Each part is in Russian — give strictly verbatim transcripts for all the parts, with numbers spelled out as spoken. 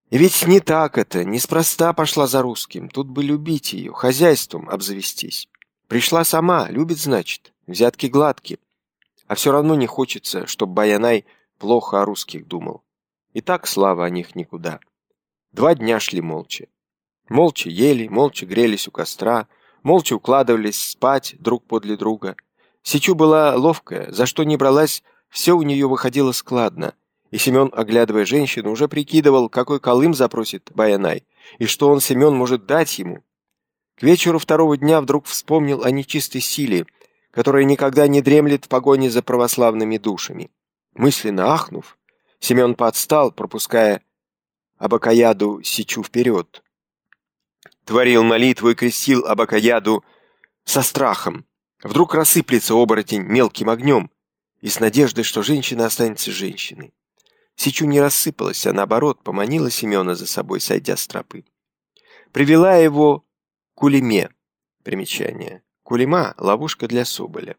И ведь не так это, неспроста пошла за русским. Тут бы любить ее, хозяйством обзавестись. Пришла сама, любит, значит, взятки гладкие. А все равно не хочется, чтоб Баянай плохо о русских думал. И так слава о них никуда. Два дня шли молча. Молча ели, молча грелись у костра, молча укладывались спать друг подле друга. Сичу была ловкая, за что не бралась, все у нее выходило складно. И Семен, оглядывая женщину, уже прикидывал, какой колым запросит Баянай, и что он, Семен, может дать ему. К вечеру второго дня вдруг вспомнил о нечистой силе, которая никогда не дремлет в погоне за православными душами. Мысленно ахнув, Семен подстал, пропуская Абакаяду Сичу вперед. Творил молитву и крестил Абакаяду со страхом. Вдруг рассыплется оборотень мелким огнем, и с надеждой, что женщина останется женщиной. Сичу не рассыпалась, а наоборот поманила Семена за собой, сойдя с тропы. Привела его к Кулеме. Примечание. Кулема — ловушка для соболя.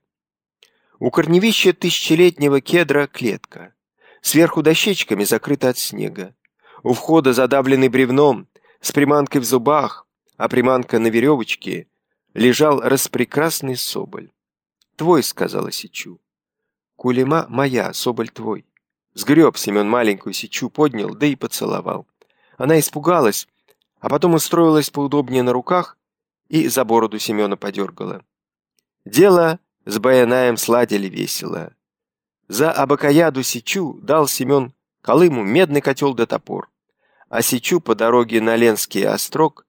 У корневища тысячелетнего кедра клетка. Сверху дощечками закрыта от снега. У входа задавленный бревном, с приманкой в зубах, а приманка на веревочке, лежал распрекрасный соболь. «Твой», — сказала Сичу. «Кулема моя, соболь твой». Сгреб Семен маленькую Сичу, поднял, да и поцеловал. Она испугалась, а потом устроилась поудобнее на руках и за бороду Семена подергала. Дело с Баянаем сладили весело. За Абакаяду Сичу дал Семен Колыму медный котел да топор, а Сичу по дороге на Ленский острог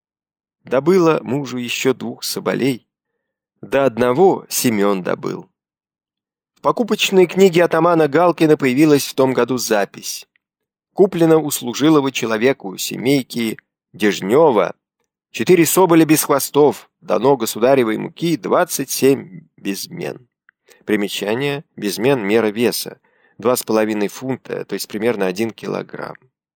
добыла мужу еще двух соболей, до одного Семен добыл. В покупочной книге атамана Галкина появилась в том году запись. Куплено у служилого человеку семейки Дежнева четыре соболя без хвостов, дано государевой муки двадцать семь безмен. Примечание: безмен — мера веса, два с половиной фунта, то есть примерно один килограмм.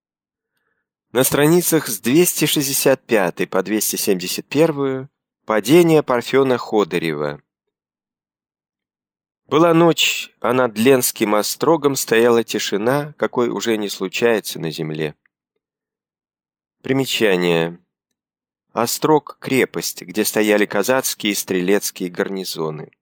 На страницах с двести шестьдесят пятой по двести семьдесят первую падение Парфена Ходырева. Была ночь, а над Ленским острогом стояла тишина, какой уже не случается на земле. Примечание. Острог — крепость, где стояли казацкие и стрелецкие гарнизоны.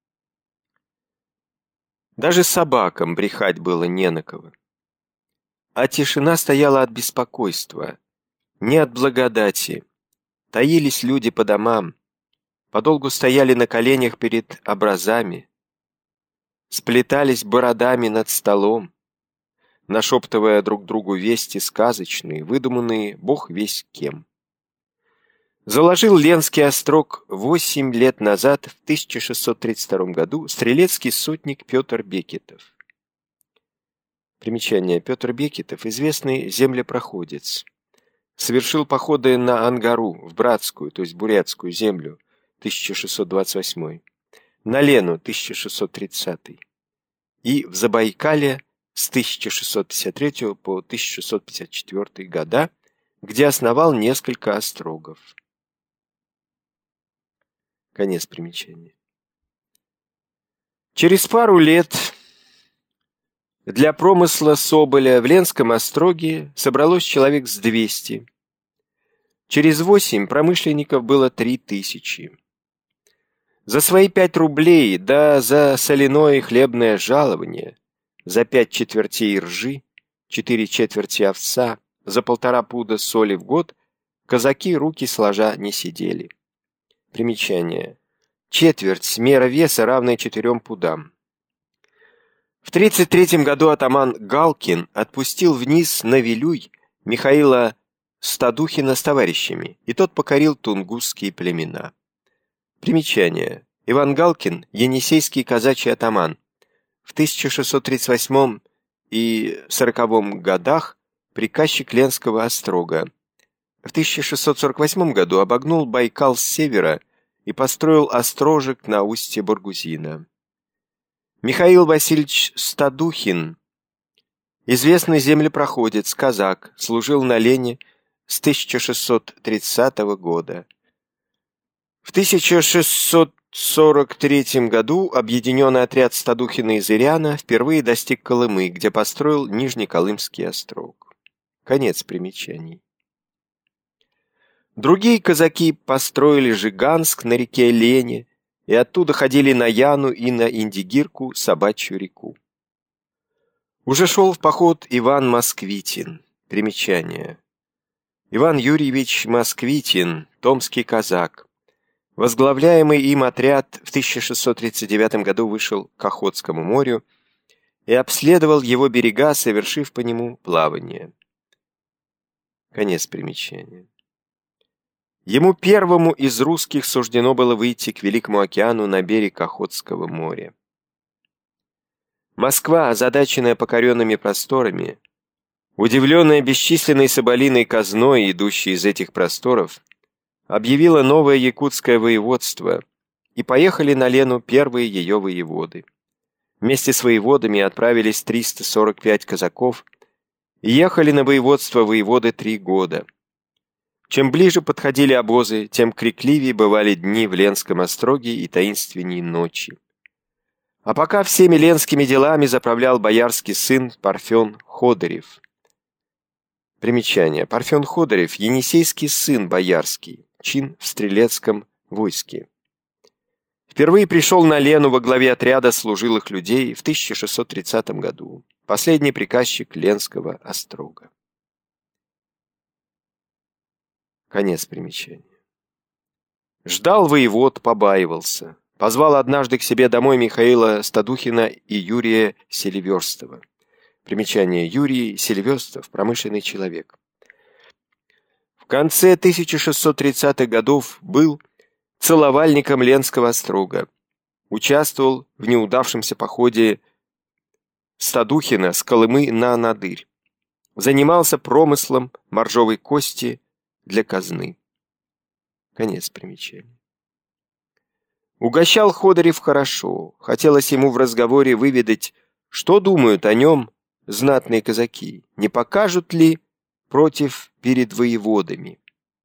Даже собакам брехать было не на кого. А тишина стояла от беспокойства, не от благодати. Таились люди по домам, подолгу стояли на коленях перед образами, сплетались бородами над столом, нашептывая друг другу вести сказочные, выдуманные бог весть кем. Заложил Ленский острог восемь лет назад, в тысяча шестьсот тридцать втором году, стрелецкий сотник Петр Бекетов. Примечание. Петр Бекетов — известный землепроходец. Совершил походы на Ангару, в Братскую, то есть Бурятскую землю, тысяча шестьсот двадцать восьмой, на Лену, тысяча шестьсот тридцатый, и в Забайкале с тысяча шестьсот пятьдесят третьего по тысяча шестьсот пятьдесят четвёртый года, где основал несколько острогов. Конец примечания. Через пару лет для промысла соболя в Ленском остроге собралось человек с двести. Через восемь промышленников было три тысячи. За свои пять рублей, да за соляное и хлебное жалование, за пять четвертей ржи, четыре четверти овса, за полтора пуда соли в год казаки руки сложа не сидели. Примечание. Четверть — мера веса, равная четырем пудам. В тридцать третьем году атаман Галкин отпустил вниз на Вилюй Михаила Стадухина с товарищами, и тот покорил тунгусские племена. Примечание. Иван Галкин — енисейский казачий атаман. В тысяча шестьсот тридцать восьмом и сороковом годах приказчик Ленского острога. В тысяча шестьсот сорок восьмом году обогнул Байкал с севера и построил острожек на устье Баргузина. Михаил Васильевич Стадухин, известный землепроходец, казак, служил на Лене с тысяча шестьсот тридцатого года. В тысяча шестьсот сорок третьем году объединенный отряд Стадухина и Зыряна впервые достиг Колымы, где построил Нижнеколымский острог. Конец примечаний. Другие казаки построили Жиганск на реке Лене и оттуда ходили на Яну и на Индигирку, Собачью реку. Уже шел в поход Иван Москвитин. Примечание. Иван Юрьевич Москвитин, томский казак. Возглавляемый им отряд в тысяча шестьсот тридцать девятом году вышел к Охотскому морю и обследовал его берега, совершив по нему плавание. Конец примечания. Ему первому из русских суждено было выйти к Великому океану на берег Охотского моря. Москва, озадаченная покоренными просторами, удивленная бесчисленной соболиной казной, идущей из этих просторов, объявила новое якутское воеводство, и поехали на Лену первые ее воеводы. Вместе с воеводами отправились триста сорок пять казаков, и ехали на воеводство воеводы три года. Чем ближе подходили обозы, тем крикливее бывали дни в Ленском остроге и таинственней ночи. А пока всеми ленскими делами заправлял боярский сын Парфен Ходырев. Примечание. Парфен Ходырев – енисейский сын боярский, чин в стрелецком войске. Впервые пришел на Лену во главе отряда служилых людей в тысяча шестьсот тридцатом году, последний приказчик Ленского острога. Конец примечания. Ждал воевод, побаивался. Позвал однажды к себе домой Михаила Стадухина и Юрия Селиверстова. Примечание. Юрий Селиверстов – промышленный человек. В конце тысяча шестьсот тридцатых годов был целовальником Ленского острога. Участвовал в неудавшемся походе Стадухина с Колымы на Надырь. Занимался промыслом моржовой кости для казны. Конец примечания. Угощал Ходырев хорошо. Хотелось ему в разговоре выведать, что думают о нем знатные казаки, не покажут ли против перед воеводами.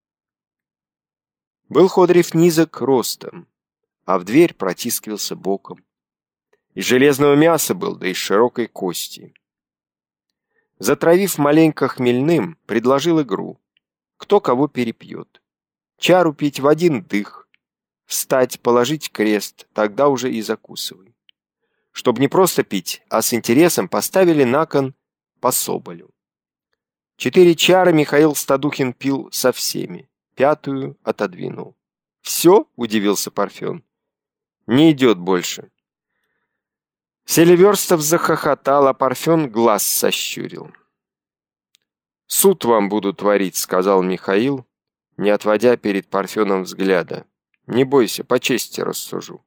Был Ходырев низок ростом, а в дверь протискивался боком. Из железного мяса был, да из широкой кости. Затравив маленько хмельным, предложил игру. Кто кого перепьет. Чару пить в один дых. Встать, положить крест, тогда уже и закусывай. Чтоб не просто пить, а с интересом поставили на кон по соболю. Четыре чары Михаил Стадухин пил со всеми, пятую отодвинул. «Все?» — удивился Парфен. «Не идет больше». Селиверстов захохотал, а Парфен глаз сощурил. «Суд вам буду творить», — сказал Михаил, не отводя перед Парфеном взгляда. «Не бойся, по чести рассужу».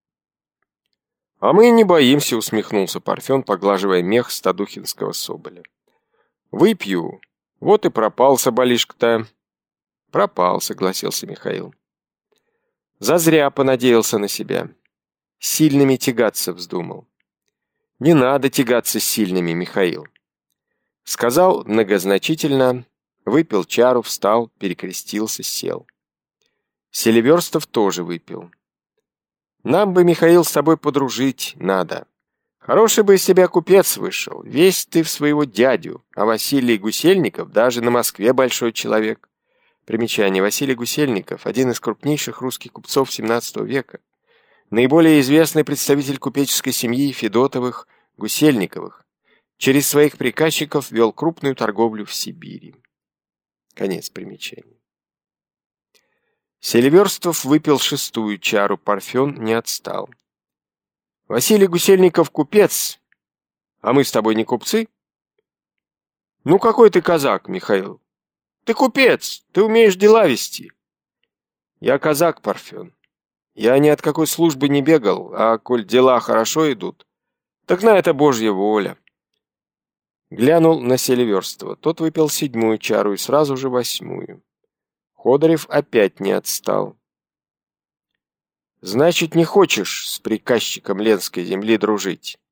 «А мы не боимся», — усмехнулся Парфен, поглаживая мех стадухинского соболя. «Выпью. Вот и пропал соболишка-то». «Пропал», — согласился Михаил. Зазря понадеялся на себя. Сильными тягаться вздумал. «Не надо тягаться с сильными, Михаил», — сказал многозначительно, выпил чару, встал, перекрестился, сел. Селиверстов тоже выпил. «Нам бы, Михаил, с тобой подружить надо. Хороший бы из себя купец вышел, весь ты в своего дядю, а Василий Гусельников даже на Москве большой человек». Примечание. Василий Гусельников – один из крупнейших русских купцов семнадцатого века, наиболее известный представитель купеческой семьи Федотовых, Гусельниковых. Через своих приказчиков вел крупную торговлю в Сибири. Конец примечания. Селиверстов выпил шестую чару, Парфен не отстал. «Василий Гусельников купец, а мы с тобой не купцы?» «Ну какой ты казак, Михаил? Ты купец, ты умеешь дела вести». «Я казак, Парфен. Я ни от какой службы не бегал, а коль дела хорошо идут, так на это Божья воля». Глянул на Селиверстова. Тот выпил седьмую чару и сразу же восьмую. Ходырев опять не отстал. «Значит, не хочешь с приказчиком Ленской земли дружить?»